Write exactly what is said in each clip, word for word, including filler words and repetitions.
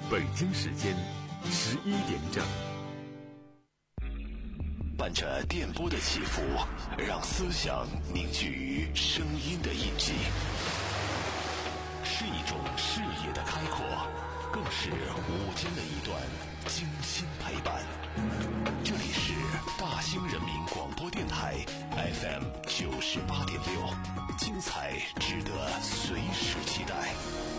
北京时间十一点整。 伴着电波的起伏，让思想凝聚于声音的印记，是一种视野的开阔，更是午间的一段精心陪伴。这里是大兴人民广播电台 F M 九十八点六，精彩值得随时期待。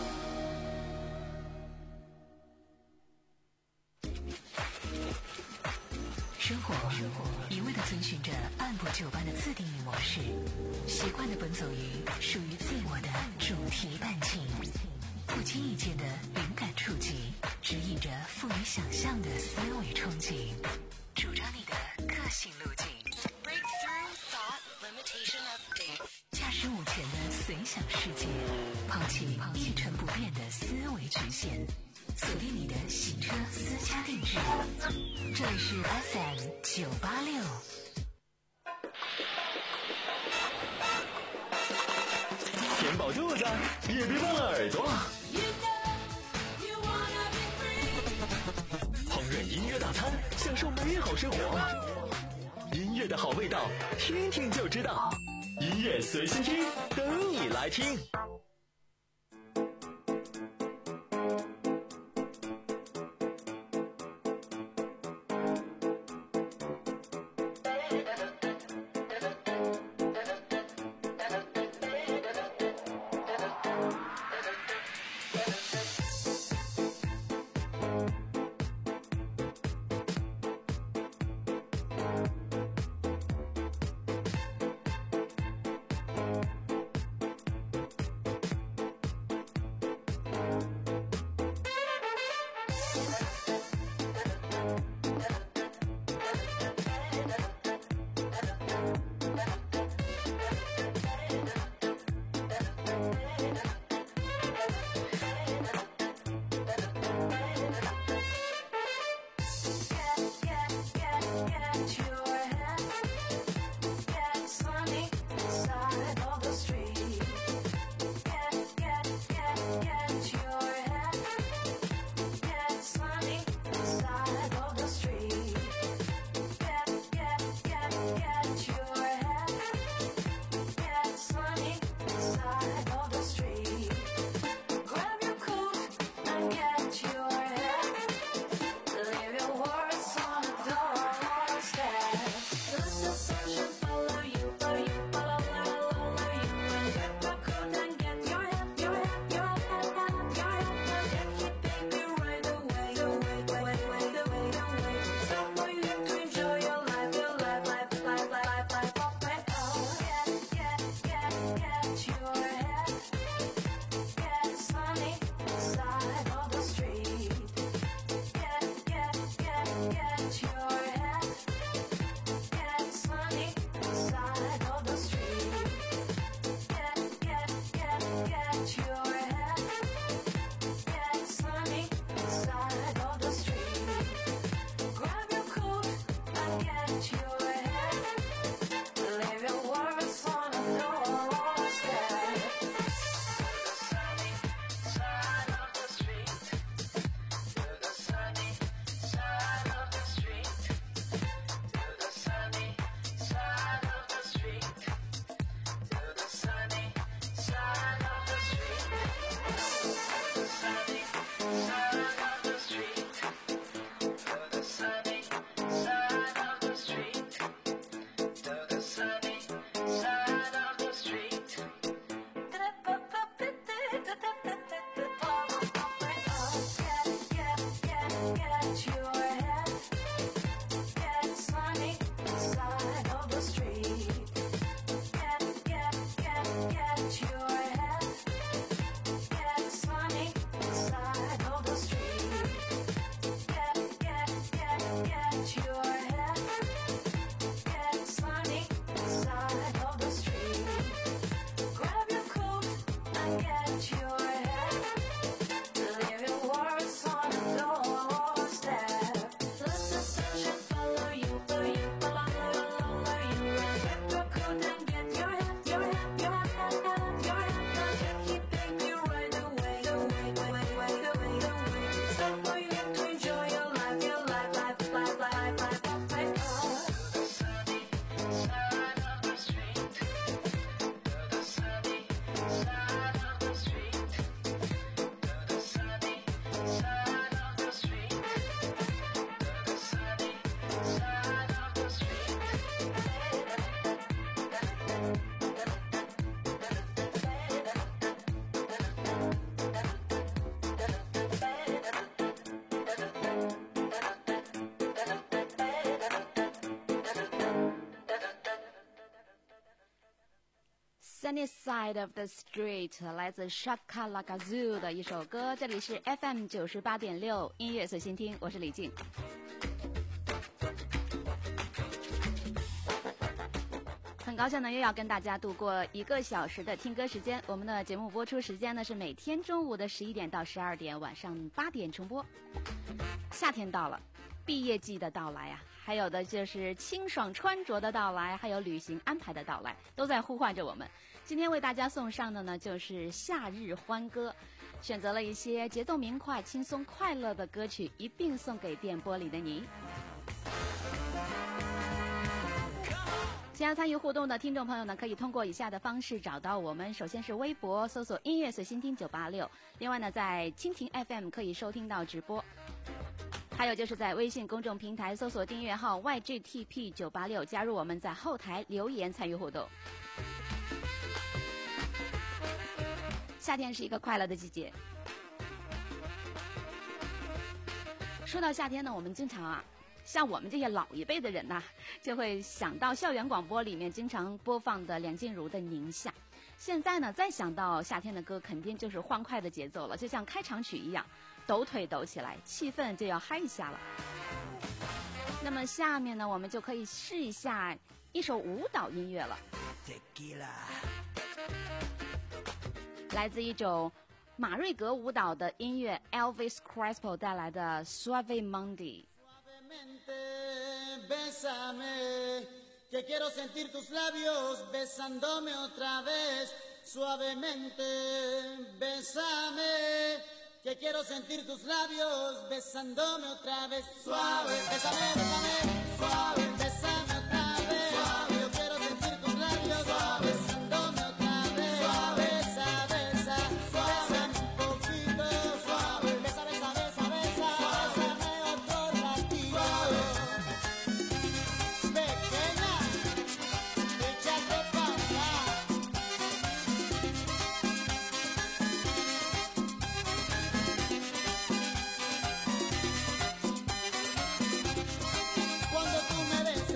生活一味地遵循着按部就班的自定义模式，习惯地奔走于属于自我的主题伴情，不经意间的灵感触及，指引着富于想象的思维憧憬，主张你的个性路径。Breakthrough Thought Limitation Update， 驾驶午前的随想世界，抛弃一成不变的思维局限，锁定你的洗车私家定制。这里是 F M 九八六。 填饱肚子也别忘了耳朵。烹饪音乐大餐，享受美好生活。音乐的好味道，听听就知道。音乐随心听，等你来听。 Sunny Side of the Street 来自 Shaka Lagazoo 的一首歌，这里是 F M 九十八点六 音乐随心听，我是李静。很高兴呢，又要跟大家度过一个小时的听歌时间。我们的节目播出时间呢是每天中午的十一点到十二点，晚上八点重播。夏天到了，毕业季的到来啊，还有的就是清爽穿着的到来，还有旅行安排的到来，都在呼唤着我们。今天为大家送上的呢就是夏日欢歌，选择了一些节奏明快、轻松快乐的歌曲，一并送给电波里的你。想要参与互动的听众朋友呢，可以通过以下的方式找到我们。首先是微博搜索音乐随心听九八六，另外呢在蜻蜓 F M 可以收听到直播，还有就是在微信公众平台搜索订阅号 Y G T P 九八六，加入我们，在后台留言参与互动。夏天是一个快乐的季节，说到夏天呢，我们经常啊像我们这些老一辈的人呐、啊，就会想到校园广播里面经常播放的梁静茹的《宁夏》。现在呢，再想到夏天的歌，肯定就是欢快的节奏了，就像开场曲一样，抖腿抖起来，气氛就要嗨一下了。那么下面呢，我们就可以试一下一首舞蹈音乐了，来自一种马瑞格舞蹈的音乐 Elvis Crespo 带来的 Suave Monday。Bésame, que quiero sentir tus labios besándome otra vez, suavemente. Bésame, que quiero sentir tus labios besándome otra vez, suave. Bésame, bésame, suave, bésame otra vez, suave. Yo quiero sentir tus labios suave, besándome otra vez, suave. Besa, besa, bésame un poquito, suave. Besa, besa, besa, besa, bésame otro ratito. Pequeña, échate pa' acá. Cuando tú me ves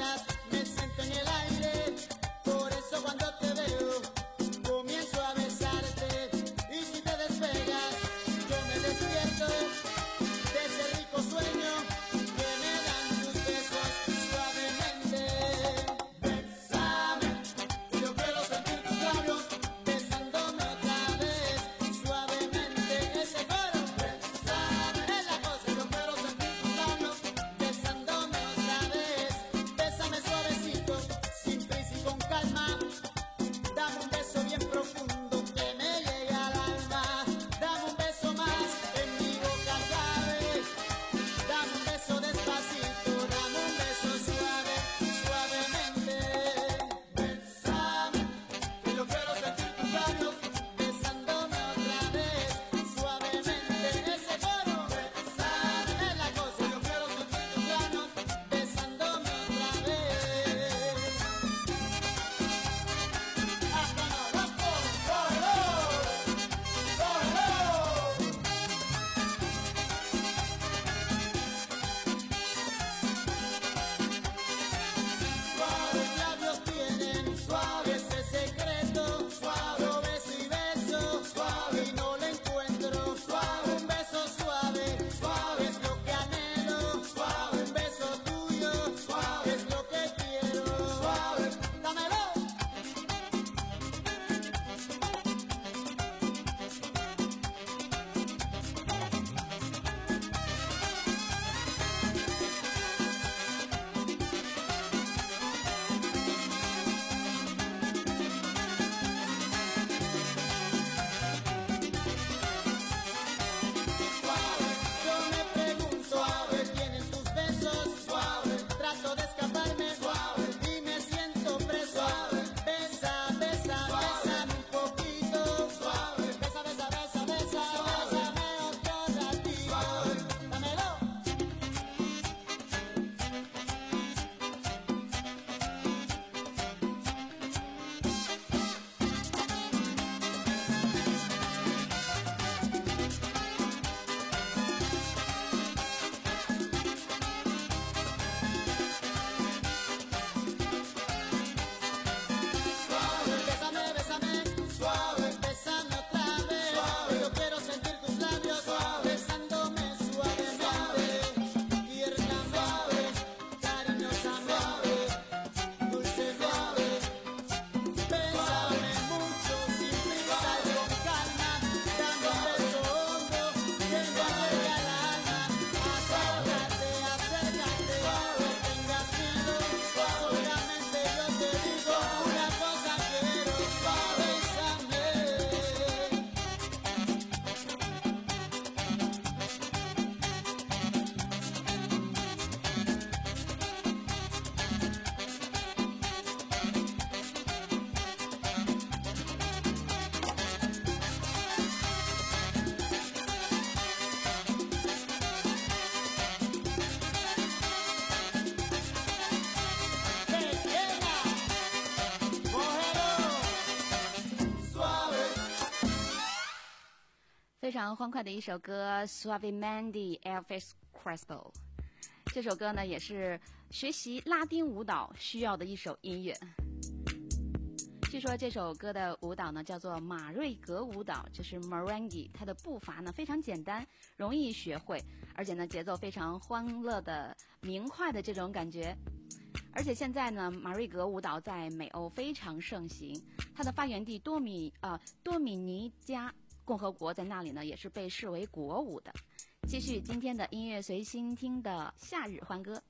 常欢快的一首歌 Suavemente Elvis Crespo。 这首歌呢也是学习拉丁舞蹈需要的一首音乐。据说这首歌的舞蹈呢叫做马瑞格舞蹈，就是 Merengue， 它的步伐呢非常简单，容易学会，而且呢节奏非常欢乐的明快的这种感觉。而且现在呢马瑞格舞蹈在美欧非常盛行，它的发源地多米呃多米尼加共和国在那里呢也是被视为国舞的。继续今天的音乐随心听的夏日欢歌。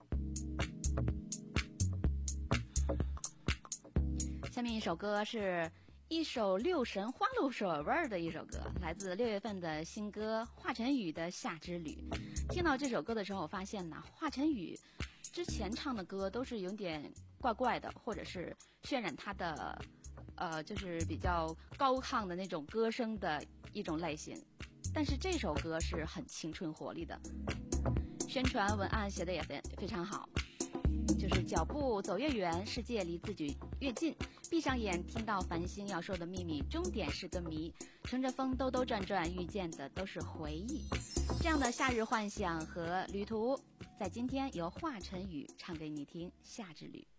下面一首歌是一首六神花露水味儿的一首歌，来自六月份的新歌华晨宇的《夏之旅》。听到这首歌的时候，我发现呢，华晨宇之前唱的歌都是有点怪怪的，或者是渲染他的呃，就是比较高亢的那种歌声的一种类型。但是这首歌是很青春活力的，宣传文案写的也非非常好。就是脚步走越远，世界离自己越近，闭上眼听到繁星要说的秘密，终点是个谜，乘着风兜兜转转，遇见的都是回忆。这样的夏日幻想和旅途，在今天由华晨宇唱给你听，《夏之旅》。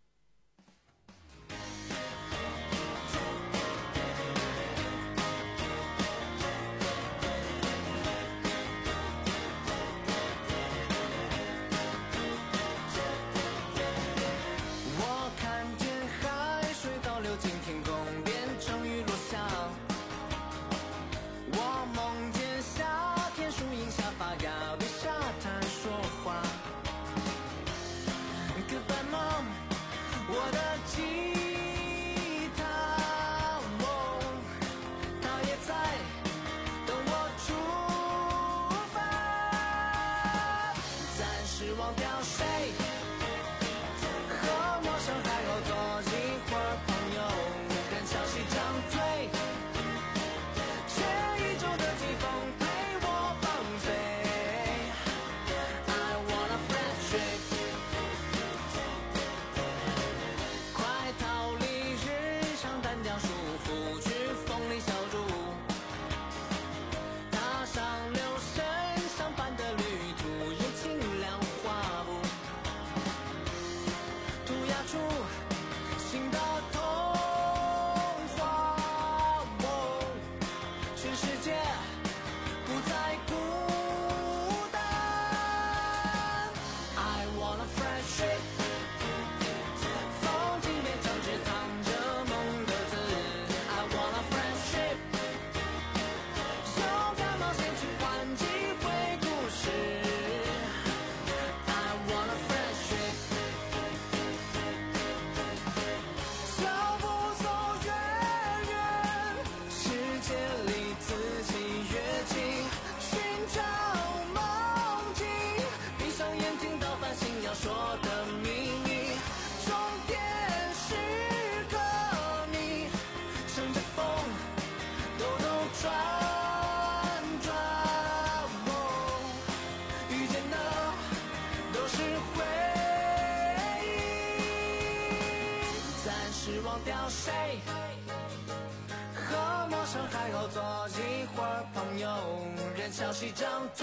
消息张嘴，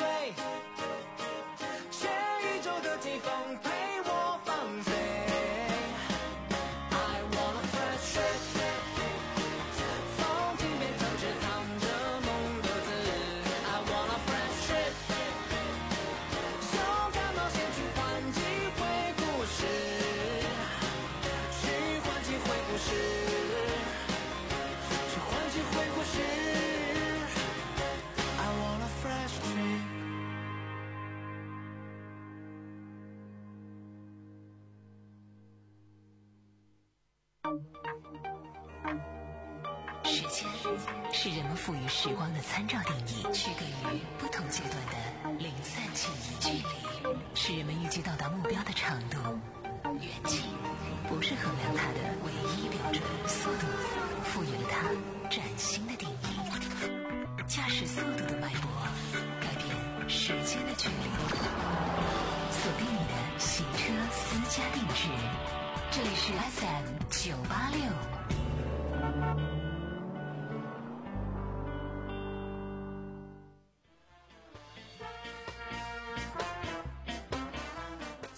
全宇宙的季风陪我放飞。I want a fresh trip， 风景变成只藏着梦的字。I want a fresh trip， 勇敢冒险去换机会故事，去换机会故事，去换机会故事。 时间是人们赋予时光的参照定义，区隔于不同阶段的零散记忆。距离是人们预计到达目标的长度，远近不是衡量它的唯一标准。速度赋予了它崭新的定义，驾驶速度的脉搏改变时间的距离。锁定你的行车私家定制，这里是 F M 九八六。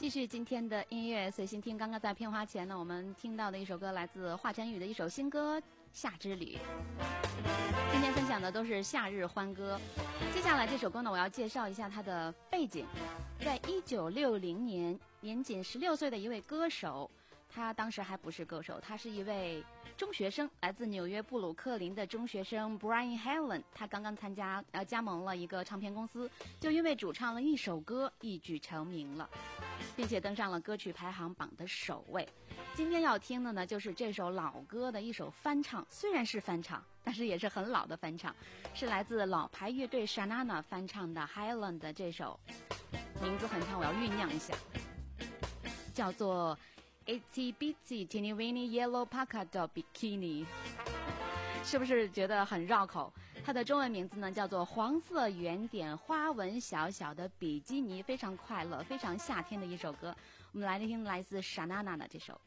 继续今天的音乐随心听。刚刚在片花前呢，我们听到的一首歌来自华晨宇的一首新歌《夏之旅》。今天分享的都是夏日欢歌。接下来这首歌呢，我要介绍一下它的背景。在一九六零年，年仅十六岁的一位歌手，他当时还不是歌手，他是一位中学生，来自纽约布鲁克林的中学生 Brian Helen。他刚刚参加呃加盟了一个唱片公司，就因为主唱了一首歌一举成名了，并且登上了歌曲排行榜的首位。今天要听的呢，就是这首老歌的一首翻唱，虽然是翻唱，但是也是很老的翻唱，是来自老牌乐队 Shanana 翻唱的 Helen 的这首，名字很长，我要酝酿一下，叫做 Itsy Bitsy Teeny Weeny Yellow Polka Dot Bikini。 是不是觉得很绕口？它的中文名字呢叫做黄色圆点花纹小小的比基尼，非常快乐，非常夏天的一首歌。我们来听来自 Shanana 的这首。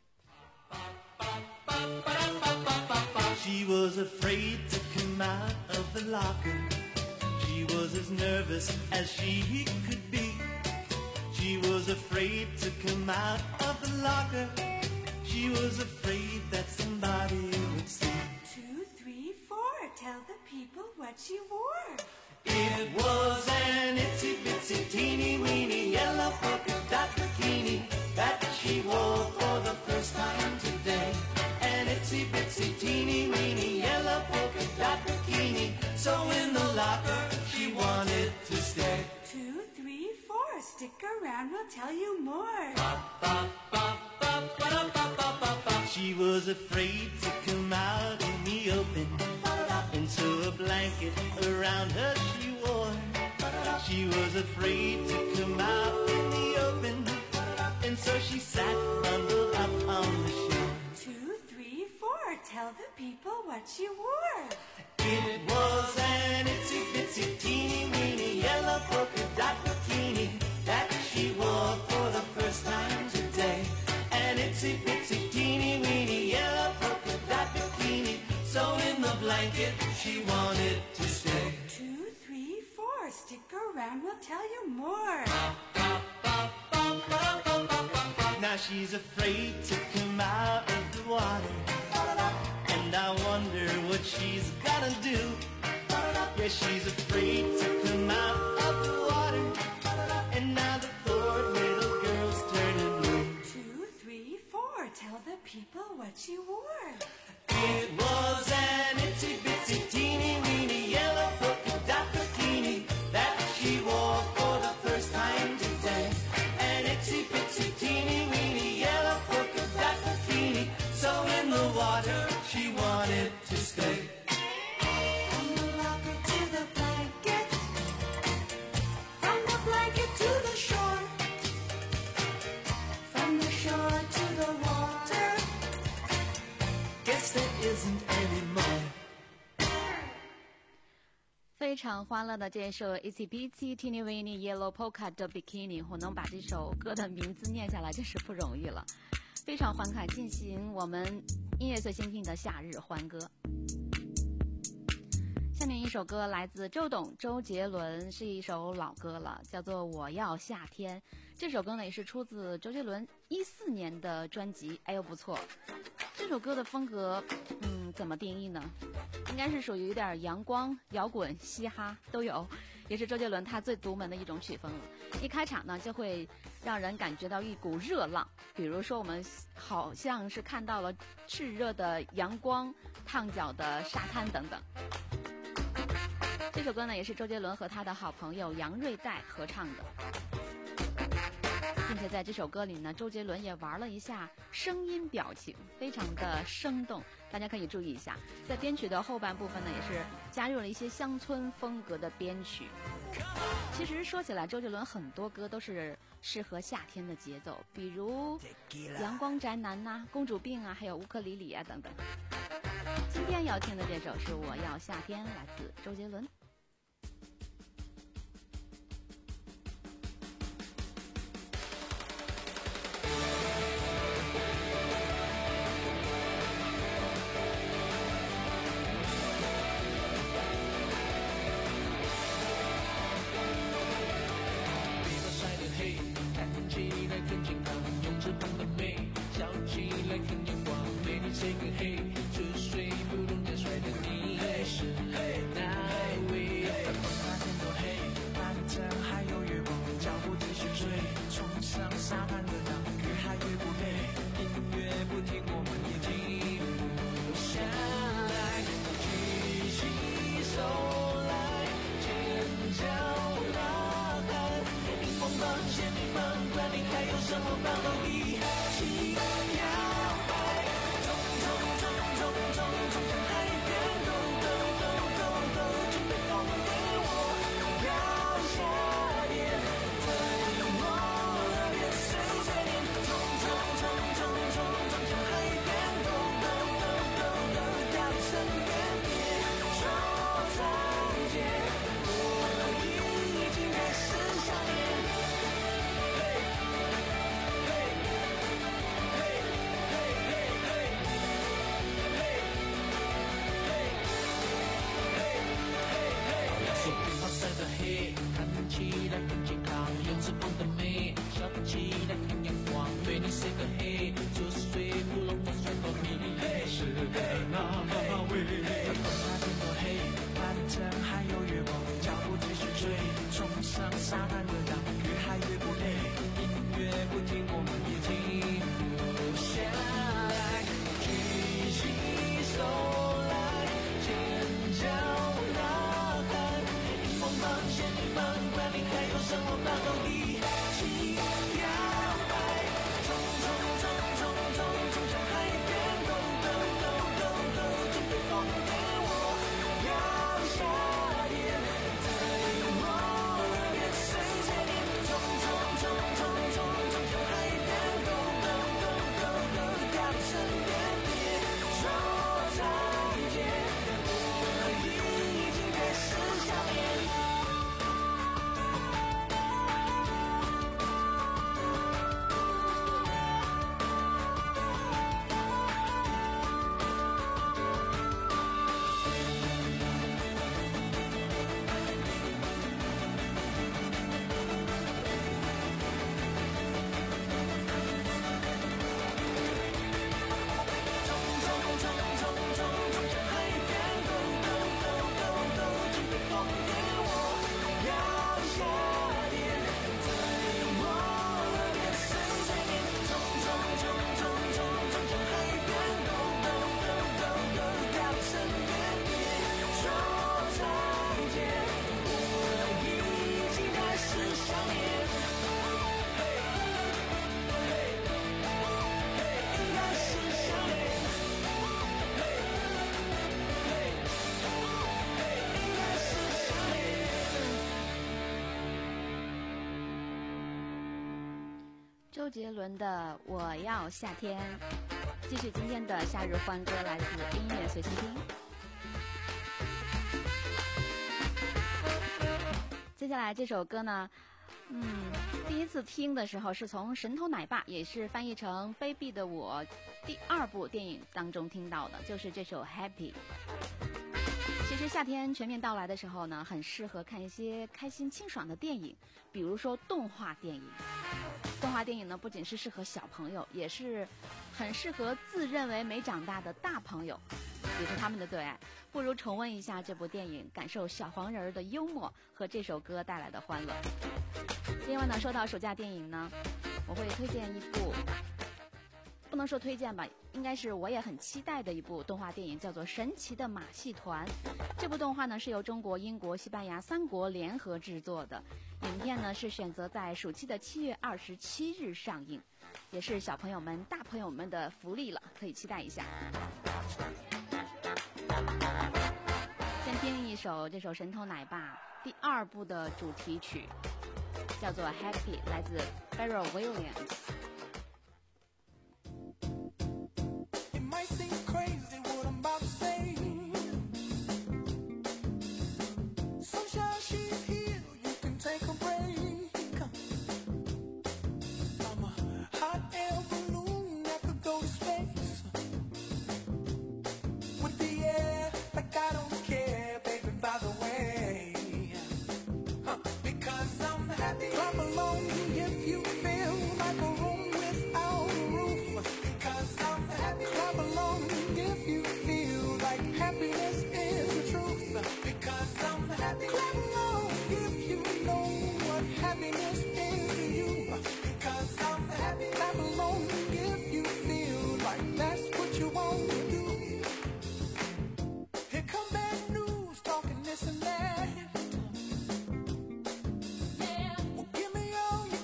She was afraid to come out of the locker. She was as nervous as she could be. She was afraid to come out of the locker. She was afraid that somebody would see. Two, three, four. Tell the people what she wore. It was an itsy bitsy teeny weeny yellow polka dot bikini that she wore for the first time today. An itsy bitsy teeny weeny yellow polka dot bikini. So in the locker she wanted to stay. Two, three, four. Stick around, we'll tell you more. She was afraid to come out in the open, and so a blanket around her she wore. She was afraid to come out in the open, and so she sat bundled up on the shore. Two, three, four. Tell the people what she wore. It was an itsy bitsy teeny weeny yellow polka dot bikini that she wore for the first time today. An itsy bitsy teeny weeny yellow polka dot bikini. So in the blanket she wanted to stay. Two, three, four. Stick around, we'll tell you more. Now she's afraid to come out of the water, and I wonder what she's gonna do. Yeah, she's afraid to come out of the water, and now the poor little girl's turning blue. Two, three, four. Tell the people what she wore. It was an itsy bitsy teeny weeny yellow polka dot bikini that she wore for the first time today. An itsy bitsy teeny weeny yellow polka dot bikini. So in the water she wanted to stay. From the locker to the blanket, from the blanket to the shore, from the shore to the water. Guess there isn't any more. 非常欢乐的这首 Itsy Bitsy Teeny Weeny Yellow Polka Dot Bikini， 我能把这首歌的名字念下来真是不容易了。非常欢快，进行我们音乐随心听的夏日欢歌。下面一首歌来自周董周杰伦，是一首老歌了，叫做《我要夏天》。这首歌呢也是出自周杰伦一四年的专辑，哎呦不错。这首歌的风格，嗯，怎么定义呢？应该是属于有点阳光、摇滚、嘻哈都有，也是周杰伦他最独门的一种曲风了。一开场呢，就会让人感觉到一股热浪，比如说我们好像是看到了炽热的阳光、烫脚的沙滩等等。这首歌呢，也是周杰伦和他的好朋友杨瑞代合唱的。并且在这首歌里呢，周杰伦也玩了一下声音表情，非常的生动，大家可以注意一下。在编曲的后半部分呢，也是加入了一些乡村风格的编曲。其实说起来，周杰伦很多歌都是适合夏天的节奏，比如《阳光宅男》呐、《公主病》啊，还有《乌克丽丽》啊等等。今天要听的这首是《我要夏天》，来自周杰伦。 被我晒得黑，看起来更紧仙女棒，管你还有什么棒都一起摇摆。冲冲冲冲冲冲向海边，go go go go go，准备疯癫我要下跌，在我耳边碎碎念，冲冲冲冲冲冲向海边，go go go go go，到你身边别说再见，我已经开始想念。手边好晒的黑，看起来很健康，颜色蹦的美，笑起来很阳光。对你 say 个嘿，就是水不笼的水果蜜，是的那么味。风沙天多黑，晚晨还有月光，脚步继续追，冲上沙滩的浪，越海越不累，音乐不停，我们也停不下来，举起手来，尖叫呐喊，荧光棒、仙女棒，管你还有什么棒都一起摇摆，冲冲冲冲冲冲向海边，go go go go go，准备疯癫我要下跌，在我耳边碎碎念，冲冲冲冲冲冲向海边，go go go go go，到你身边别说再见，我已经开始想念。冲冲冲冲冲冲向海边，go go go go go，准备疯癫我要下跌，在我耳边碎碎念，冲冲冲冲冲冲向海边，go go go go go，到你身边别说再见，我已经开始想念。应该是想念，应该是想念。 周杰伦的《我要夏天》，继续今天的夏日欢歌，来自音乐随心听。接下来这首歌呢，嗯，第一次听的时候是从《神偷奶爸》，也是翻译成《卑鄙的我》第二部电影当中听到的，就是这首《Happy》。其实夏天全面到来的时候呢，很适合看一些开心清爽的电影，比如说动画电影。动画电影呢，不仅是适合小朋友，也是很适合自认为没长大的大朋友，也是他们的最爱。不如重温一下这部电影，感受小黄人儿的幽默和这首歌带来的欢乐。另外呢，说到暑假电影呢，我会推荐一部，不能说推荐吧，应该是我也很期待的一部动画电影，叫做《神奇的马戏团》。这部动画呢是由中国、英国、西班牙三国联合制作的，影片呢是选择在暑期的七月二十七日上映，也是小朋友们、大朋友们的福利了，可以期待一下。先听一首这首《神偷奶爸》第二部的主题曲，叫做《Happy》，来自 Pharrell Williams。 It might seem crazy what I'm about to say. Sunshine, she's here. You can take a break. I'm a hot air balloon that could go to space. With the air, like I don't care, baby, by the way. Huh, because I'm happy. Clap along if you feel like a room without a roof. Because I'm happy. Clap along if you feel like happiness is the truth. Because I'm happy. Clap along if you know what happiness is to you. Because I'm happy. Clap along if you feel like that's what you want to do. Here come bad news, talking this and that. Well, give me all you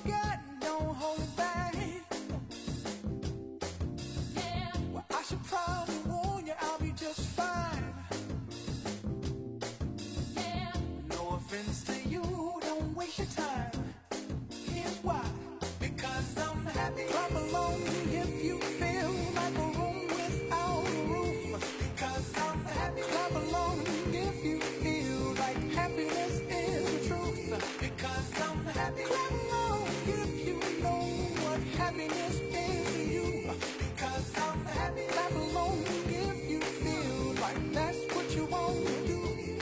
time. Here's why. Because I'm happy. Clap along if you feel like a room without a roof. Because I'm happy. Clap along if you feel like happiness is the truth. Because I'm happy. Clap along if you know what happiness is to you. Because I'm happy. Clap along if you feel like that's what you want to do.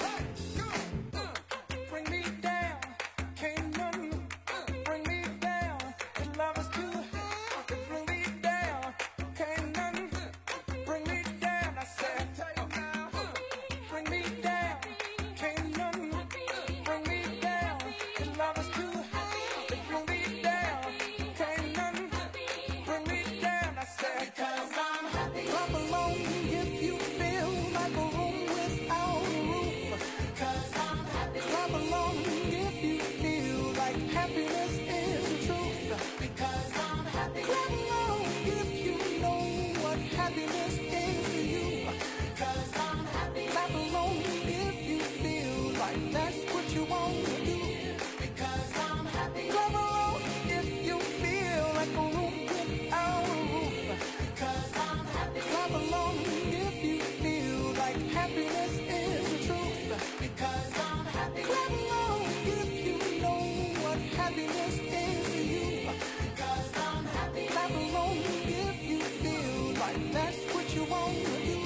Bring me down, can't none bring me down. Your love is too high. Bring me down, can't none bring me down. I said, bring me down, can't none bring me down. Your love is too high. Bring me down, can't none bring me down. I said, because I'm happy. Clap along if you feel like a room without a roof. Because I'm happy. Clap along if you feel like happiness is the truth. Because I'm happy. Clap along if you know what happiness is to you. Because I'm happy. Clap along if you feel like that's what you want to do. Because I'm happy. Clap along if you feel like a room without a roof. Because I'm happy. Clap along if you feel like happiness is the truth. Because I'm happy. Clap along if you know what happiness is to you. Because I'm happy. Clap along if you feel like that's what you want to do.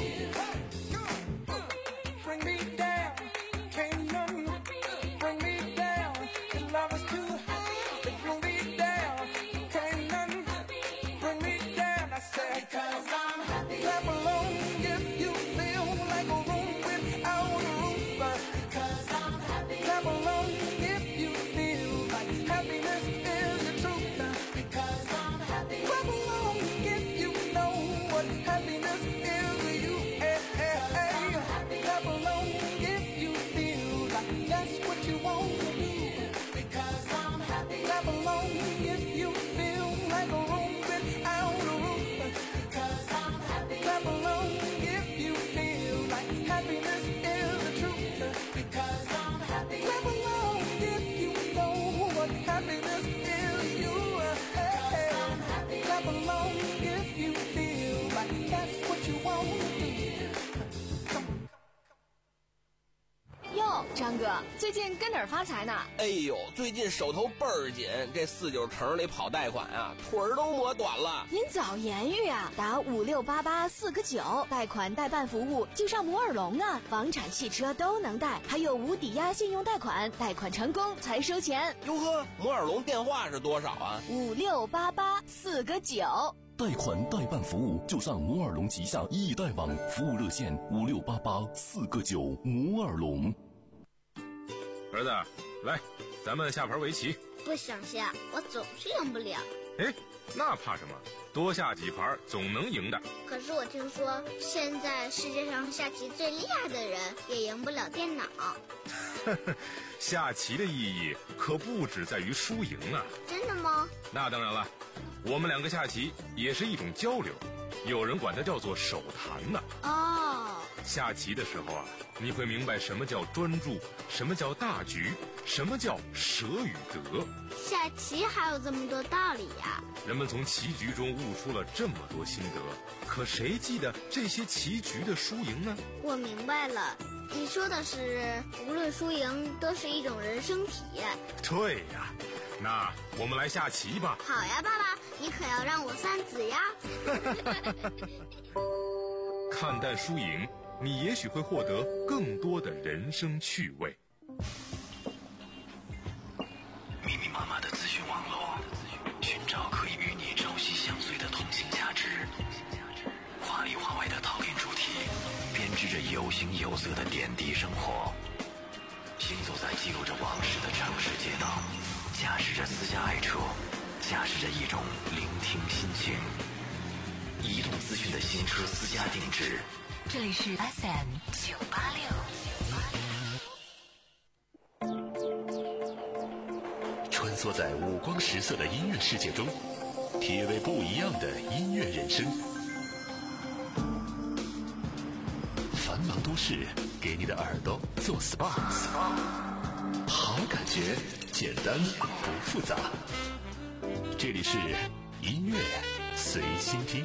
Bring me down, can't none bring me down. Your love is too high. Bring me down, can't none bring me down. I said, because I'm happy. Clap along if you feel like a room without a roof. Because I'm happy. Clap along if you feel like happiness is the truth. Because I'm happy. Clap along if you know what happiness is to you. Hey, hey, hey. Clap along if you feel like that's what you want to do. Because I'm happy. Clap along if you feel like a room without a roof. Because I'm happy. Clap along if you feel like happiness is the truth. Because I'm happy. Clap along if you know what happiness is to you. Hey, hey. Clap along if you feel like that's what you want to do. 哟，张哥，最近跟哪儿发财呢？ 哎呦，最近手头倍儿紧，这四九城里跑贷款啊，腿儿都磨短了。 您早言语啊，打五六八八四个九，贷款代办服务就上摩尔龙啊，房产、汽车都能贷，还有无抵押信用贷款，贷款成功才收钱。 哟呵，摩尔龙电话是多少啊？ 五六八八四个九。 贷款代办服务就上摩尔龙旗下易贷网服务热线五六八八四个九摩尔龙。 儿子，来，咱们下盘围棋。 不想下，我总是赢不了。 哎，那怕什么？多下几盘总能赢的。 可是我听说，现在世界上下棋最厉害的人也赢不了电脑。 下棋的意义可不只在于输赢啊。 真的吗？ 那当然了，我们两个下棋也是一种交流，有人管它叫做手谈呢。 哦， 下棋的时候啊，你会明白什么叫专注，什么叫大局，什么叫舍与得。 下棋还有这么多道理呀！ 人们从棋局中悟出了这么多心得，可谁记得这些棋局的输赢呢？ 我明白了，你说的是无论输赢都是一种人生体验。 对呀，那我们来下棋吧。 好呀，爸爸，你可要让我三子呀。 看淡输赢，你也许会获得更多的人生趣味。 密密麻麻的资讯网络，寻找可以与你朝夕相随的通信价值。华里华外的陶冶主题，编织着有形有色的点滴生活。行走在记录着往事的城市街道，驾驶着私家爱车，驾驶着一种聆听心情。移动资讯的新车私家定制。 这里是 F M 九八六。 穿梭在五光十色的音乐世界中，体味不一样的音乐人生。繁都市给你的耳朵做 S P A， 好感觉简单不复杂。这里是音乐随心听。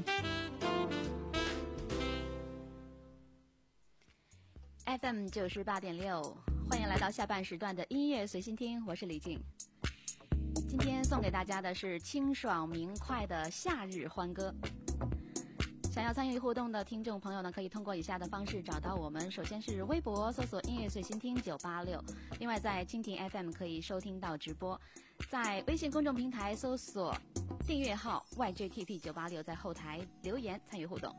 F M 九十八点六，欢迎来到下半时段的音乐随心听，我是李静。今天送给大家的是清爽明快的夏日欢歌。想要参与互动的听众朋友呢，可以通过以下的方式找到我们。首先是微博搜索音乐随心听九八六，另外在蜻蜓 F M 可以收听到直播，在微信公众平台搜索订阅号 Y J T P 九八六，在后台留言参与互动。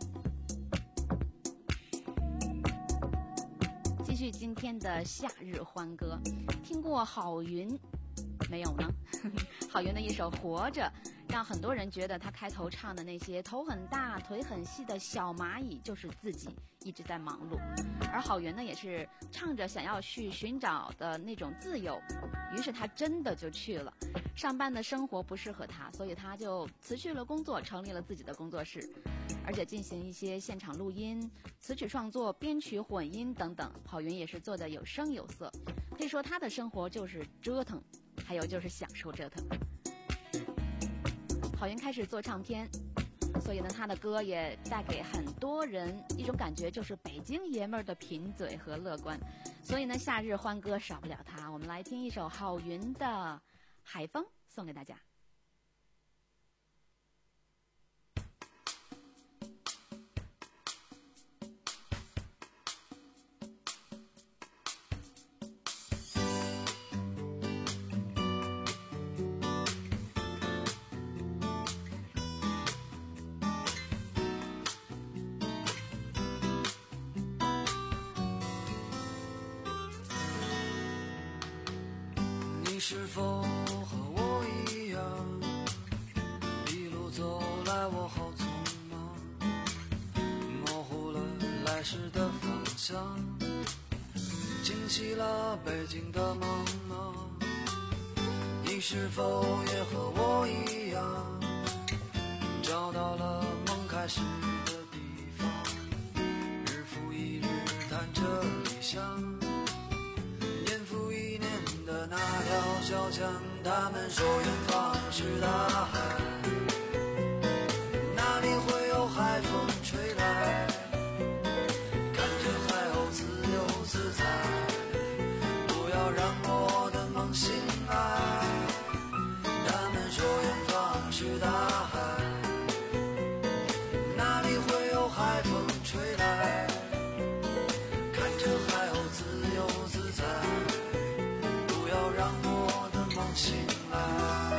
继续今天的夏日欢歌，听过郝云没有呢？郝云的一首《活着》，让很多人觉得他开头唱的那些头很大腿很细的小蚂蚁就是自己一直在忙碌，而郝云呢也是唱着想要去寻找的那种自由，于是他真的就去了。上班的生活不适合他，所以他就辞去了工作，成立了自己的工作室，而且进行一些现场录音、词曲创作、编曲混音等等。郝云也是做得有声有色，可以说他的生活就是折腾，还有就是享受折腾。郝云开始做唱片，所以呢，他的歌也带给很多人一种感觉，就是北京爷们儿的贫嘴和乐观。所以呢，夏日欢歌少不了他。我们来听一首郝云的《海风》，送给大家。 你是否和我一样，一路走来我好匆忙，模糊了来时的方向，惊起了北京的忙忙。你是否也和我一样，找到了梦开始的地方，日复一日谈着理想，那条小江，他们说远方是大海，哪里会有海风吹来，看着海鸥自由自在，不要让我的梦醒来。他们说远方是大海，哪里会有海风吹来，看着海鸥自由自在，不要让我的梦醒来。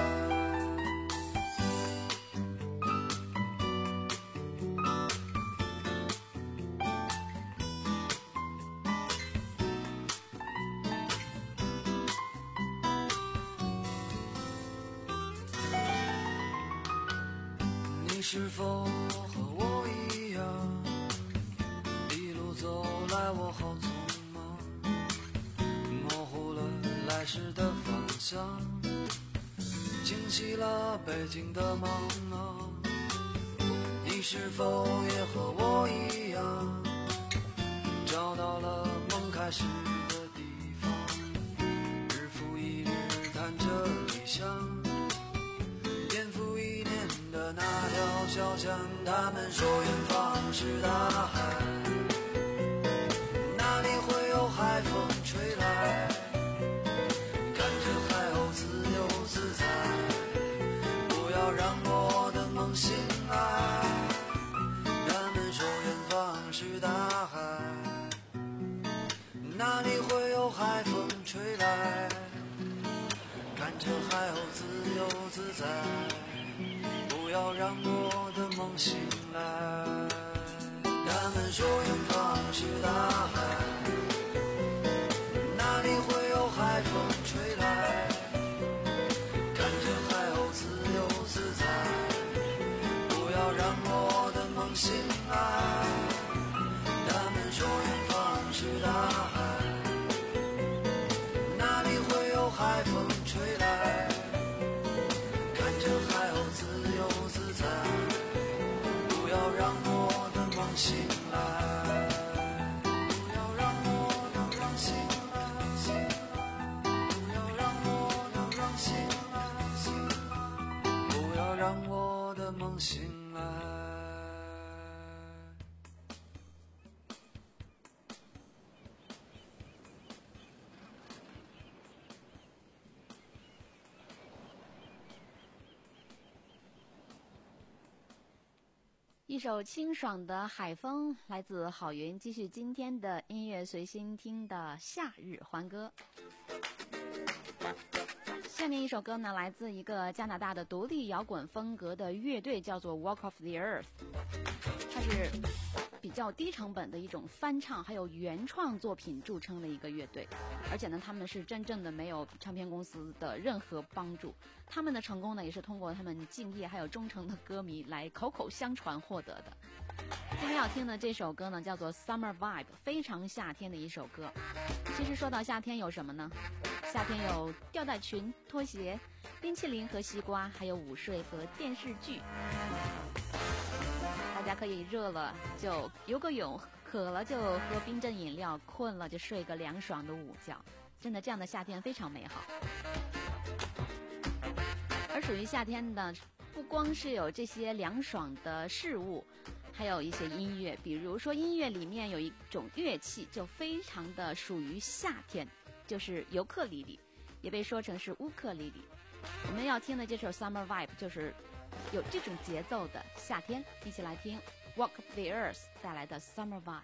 你是否和我一样，一路走来我好匆忙，模糊了来时的方向，惊起了北京的忙忙。你是否也和我一样，找到了梦开始的地方，日复一日谈着理想，年复一年的那条小江，他们说远方是大海，哪里会有海风吹来，看着海鸥自由自在，不要让我的梦醒来。他们说远方是大海，哪里会有海风吹来，看着海鸥自由自在，不要让我的梦醒来。他们说远方是大海，哪里会有海风吹来，看着海鸥自由自在，不要让我的梦醒来。他们说远方是大海，哪里会有海风吹来，看着海鸥自由自在，不要让我的梦醒来，不要梦醒来。 一首清爽的海风来自郝云，继续今天的音乐随心听的夏日欢歌。下面一首歌呢，来自一个加拿大的独立摇滚风格的乐队，叫做 Walk of the Earth。它是比较低成本的一种翻唱还有原创作品著称的一个乐队，而且呢，他们是真正的没有唱片公司的任何帮助，他们的成功呢，也是通过他们敬业还有忠诚的歌迷来口口相传获得的。今天要听的这首歌呢，叫做 Summer Vibe， 非常夏天的一首歌。其实说到夏天有什么呢？夏天有吊带裙、拖鞋、冰淇淋和西瓜，还有午睡和电视剧。大家可以热了就游个泳，渴了就喝冰镇饮料，困了就睡个凉爽的午觉。真的，这样的夏天非常美好。而属于夏天的，不光是有这些凉爽的事物，还有一些音乐。比如说音乐里面有一种乐器就非常的属于夏天，就是尤克里里，也被说成是乌克里里。我们要听的这首 Summer Vibe 就是有这种节奏的夏天，一起来听 Walk the Earth 带来的 Summer Vibe。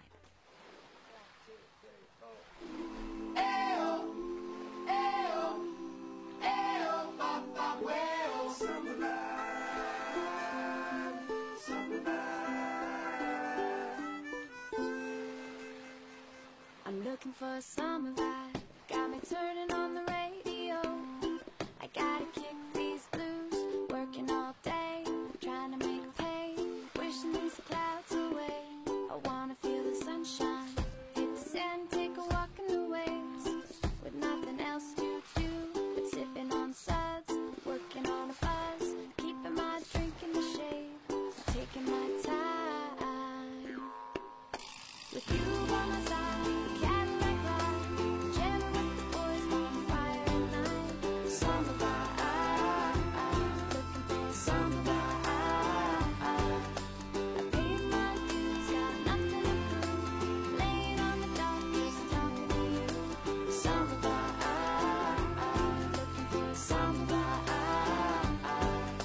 I'm looking for a summer vibe, got me turning on the radio. I gotta kick these blues, working all day, trying to make pay, wishing these clouds away. I wanna feel the sunshine, hit the sand, take a walk in the waves, with nothing else to do but sipping on suds, working on a buzz, keeping my drink in the shade, taking my time. With you by my side, Cadillac ride, jamming with the boys, bonfire at night. Summer vibe, looking for a summer vibe. I paid my dues, got nothing to prove, laying on the dock, just talking to you. Summer vibe, looking for a summer vibe.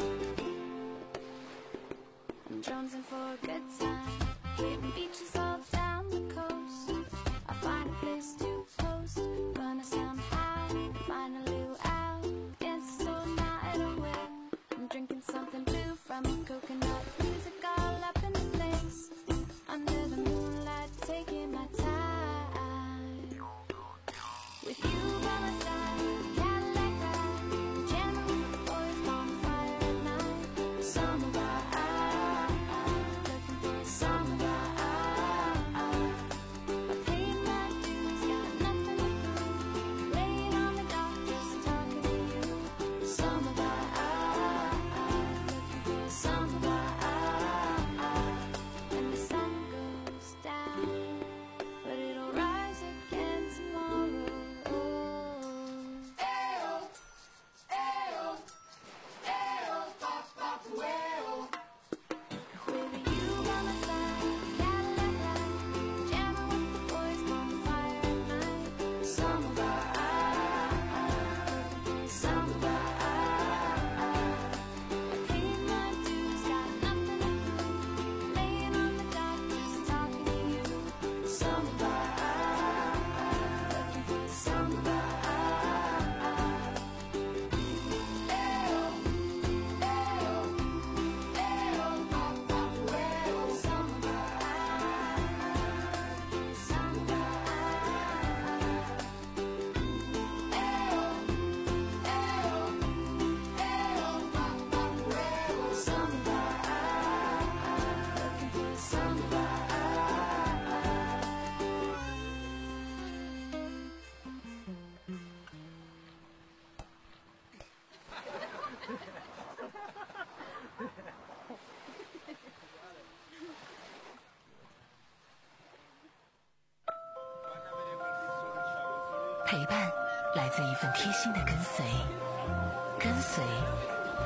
I'm jonesing for a good time, hitting beaches all down the coast. I find a place to post, gonna somehow find a little out, dance all night away. I'm drinking something blue from a coconut, music all up in the place, under the moonlight, taking my time. With you by my side, Cadillac ride, jamming with the boys, bonfire at night. Summer vibe, looking for a summer vibe. I paid my dues, got nothing to prove, laying on the dock, just talking to you. Summer vibe, looking for a summer vibe. And the sun goes down, but it'll rise again tomorrow. Ayo, ayo, ayo, pop, pop, well. With you by my side, Cadillac ride, jamming with the boys, bonfire at night. Summer vibe, looking for a summer vibe. I paid my dues, got nothing to prove, laying on the dock, just talking to you. Summer vibe, looking for a summer vibe. Ayo, ayo, ayo, pop, pop, well. Summer vibe, summer vibe. Ayo, ayo, ayo, pop, pop, well. Summer vibe, looking for a summer vibe. .陪伴来自一份贴心的跟随，跟随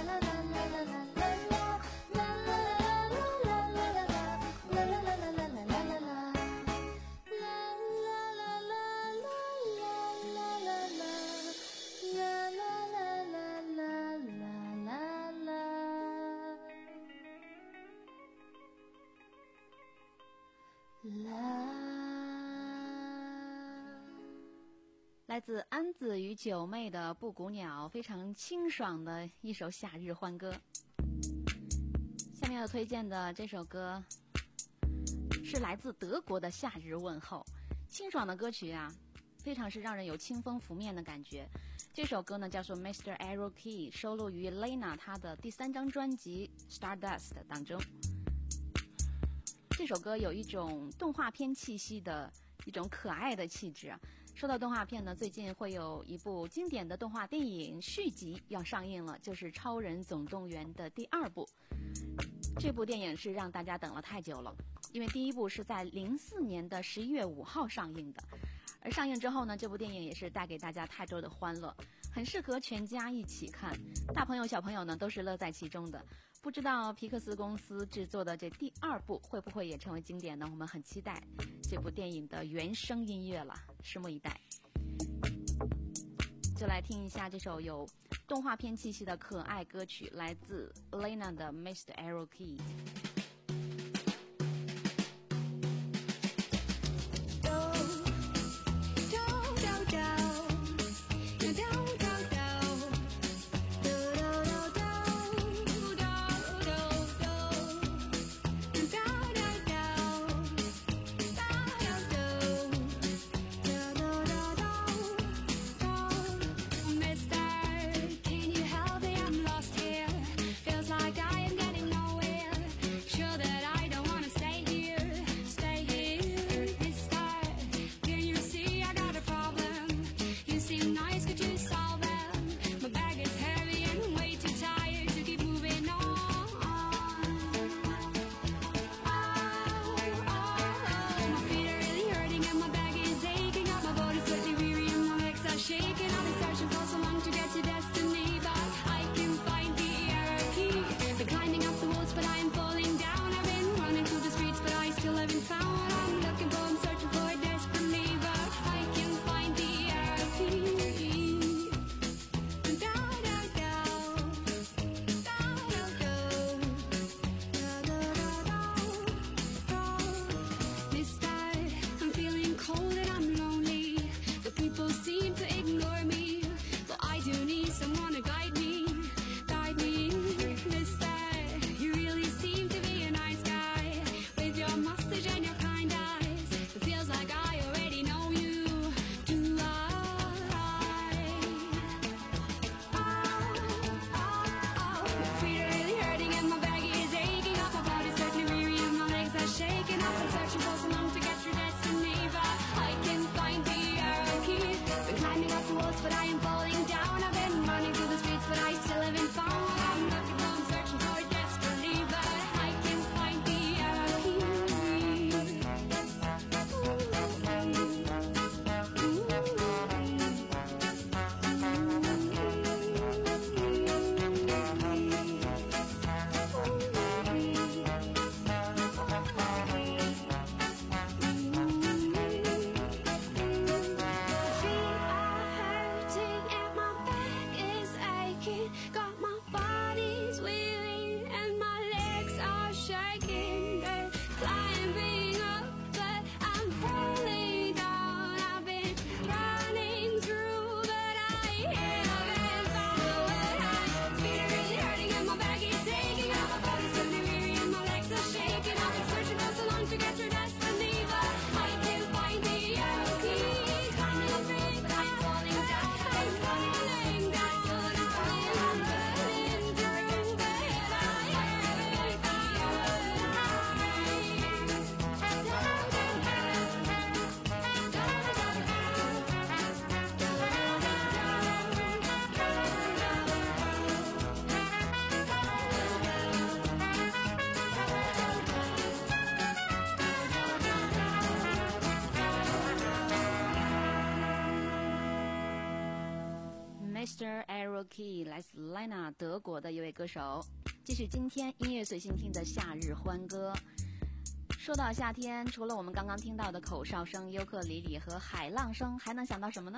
啦啦啦啦啦啦啦啦啦啦啦啦啦啦啦啦。 来自安子与九妹的《布谷鸟》，非常清爽的一首夏日欢歌。下面要推荐的这首歌是来自德国的夏日问候，清爽的歌曲啊，非常是让人有清风拂面的感觉。这首歌呢叫做 mister Aerokey， 收录于 Lena 她的第三张专辑 Stardust 当中。这首歌有一种动画片气息的一种可爱的气质啊。说到动画片呢，最近会有一部经典的动画电影续集要上映了，就是《超人总动员》的第二部。这部电影是让大家等了太久了，因为第一部是在零四年的十一月五号上映的，而上映之后呢，这部电影也是带给大家太多的欢乐，很适合全家一起看，大朋友小朋友呢都是乐在其中的。不知道皮克斯公司制作的这第二部会不会也成为经典呢？我们很期待这部电影的原声音乐了，拭目以待。就来听一下这首有动画片气息的可爱歌曲，来自 Lena 的 mister Aerokey。mister Aerokey 来自 Lena 德国的一位歌手。继续今天音乐随心听的夏日欢歌。说到夏天，除了我们刚刚听到的口哨声、尤克里里和海浪声，还能想到什么呢？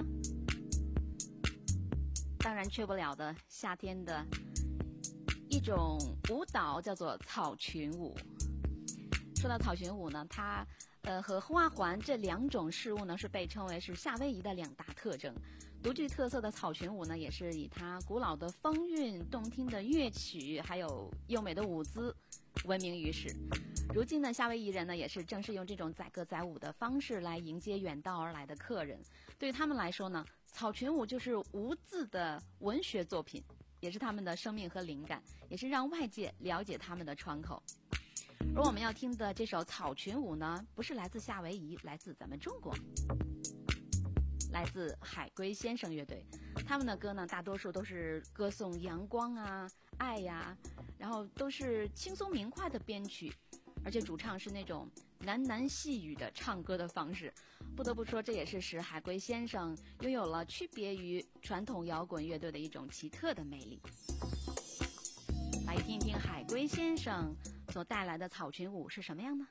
当然缺不了的夏天的一种舞蹈，叫做草裙舞。说到草裙舞呢，它呃，和花环这两种事物呢，是被称为是夏威夷的两大特征。独具特色的草裙舞呢，也是以它古老的风韵、动听的乐曲，还有优美的舞姿闻名于世。如今呢，夏威夷人呢，也是正是用这种载歌载舞的方式来迎接远道而来的客人。对于他们来说呢，草裙舞就是无字的文学作品，也是他们的生命和灵感，也是让外界了解他们的窗口。而我们要听的这首草裙舞呢，不是来自夏威夷，来自咱们中国，来自海龟先生乐队。他们的歌呢，大多数都是歌颂阳光啊、爱呀、然后都是轻松明快的编曲，而且主唱是那种喃喃细语的唱歌的方式。不得不说，这也是使海龟先生拥有了区别于传统摇滚乐队的一种奇特的魅力。来听一听海龟先生所带来的草裙舞是什么样呢？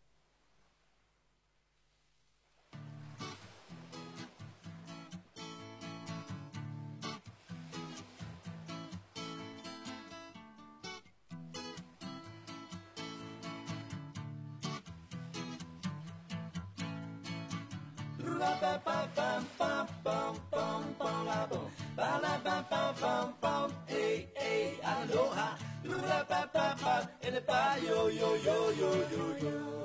Yo, yo, yo, yo, yo, yo.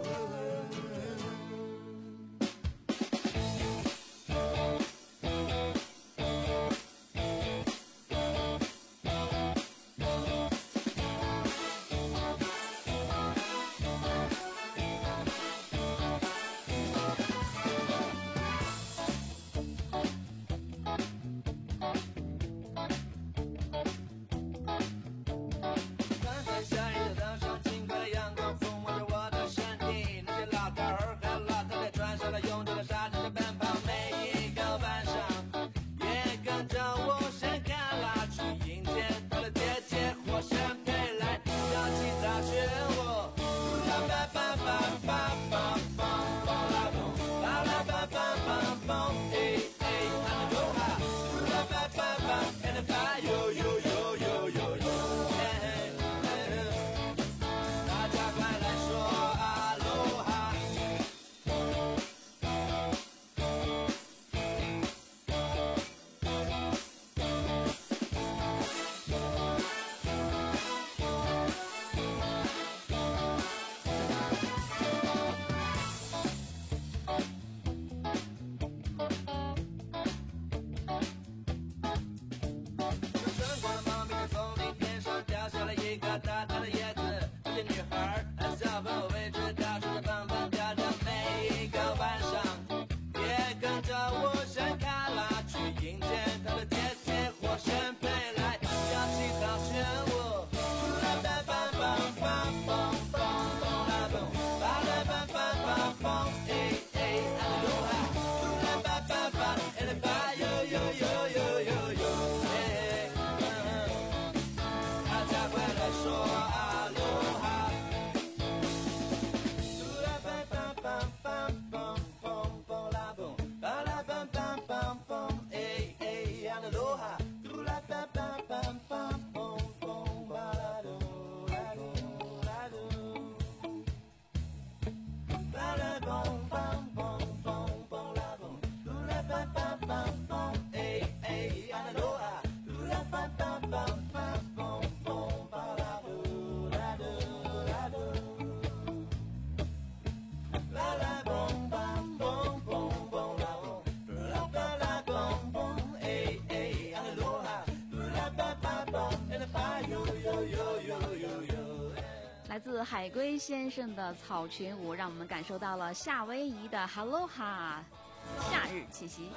来自海龟先生的草裙舞，让我们感受到了夏威夷的 Aloha 夏日气息。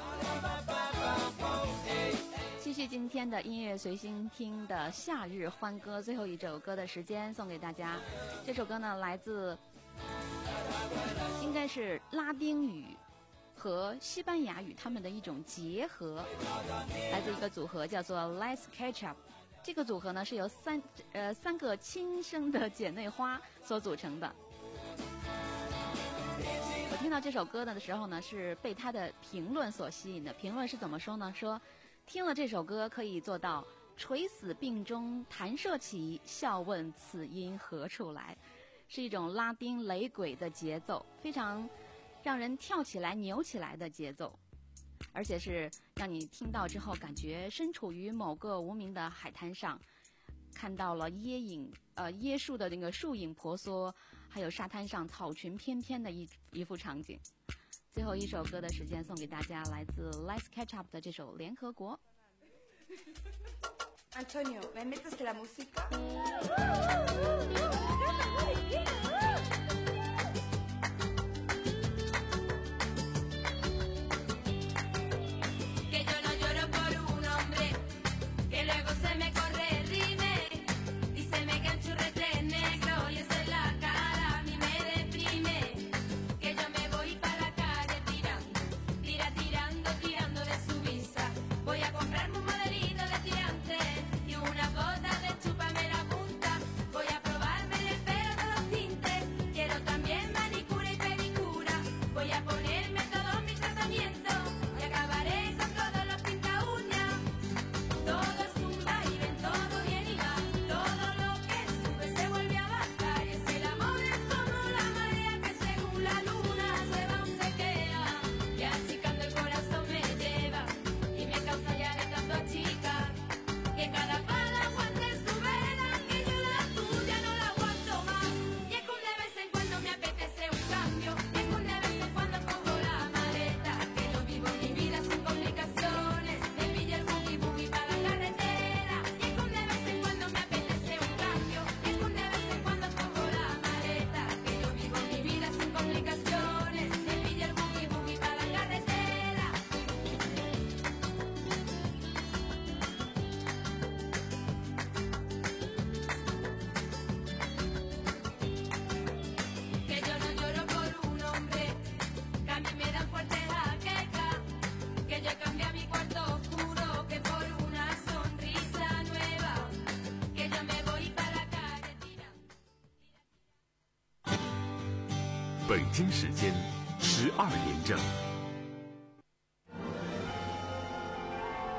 继续今天的音乐随心听的夏日欢歌，最后一首歌的时间送给大家。这首歌呢，来自应该是拉丁语和西班牙语他们的一种结合，来自一个组合叫做 Let's Catch Up。这个组合呢是由三呃三个亲生的姐妹花所组成的。我听到这首歌的时候呢，是被他的评论所吸引的。评论是怎么说呢？说听了这首歌可以做到垂死病中弹射起，笑问此音何处来，是一种拉丁雷鬼的节奏，非常让人跳起来、扭起来的节奏，而且是让你听到之后感觉身处于某个无名的海滩上，看到了椰影呃椰树的那个树影婆娑，还有沙滩上草裙翩翩的一一幅场景。最后一首歌的时间送给大家，来自 Let's Catch Up 的这首《联合国》。 Antonio, ¿me metes la música? Que yo no lloro por un hombre, que luego se me corre el rime y se me queda un churrete negro y esa es la cara, a mí me deprime. Que yo me voy para la calle tirando, tira tirando, tirando de su visa. Voy a comprarme un modelito de tirante y una bota de chúpame la punta. Voy a probarme el pelo de los tintes, quiero también manicura y pedicura. Voy a ponerme todos mis tratamientos y acabaré con todos los pinta uñas. Todo es un baile, todo bien y va, todo lo que sube se vuelve a bajar. Y es que el amor es como la marea que según la luna se va o se queda, que achicando el corazón me lleva y me causa ya de tanto achicar, que cada pala aguante su vena, que yo la tuya no la aguanto más. Y es que de vez en cuando me apetece un cambio, y es que de vez en cuando cojo la maleta, que yo vivo mi vida sin complicaciones, me pilla el boogie boogie para la carretera. Y es que de vez en cuando me apetece un cambio, y es que de vez en cuando cojo la maleta, que yo vivo mi vida sin complicaciones, me pilla el boogie boogie para la carretera. Que yo no lloro por un hombre, que a mí me dan fuerte jaqueca, que yo cambié mi cuarto oscuro, que por una sonrisa nueva, que yo me voy para la calle tirando. 北京时间十二点整。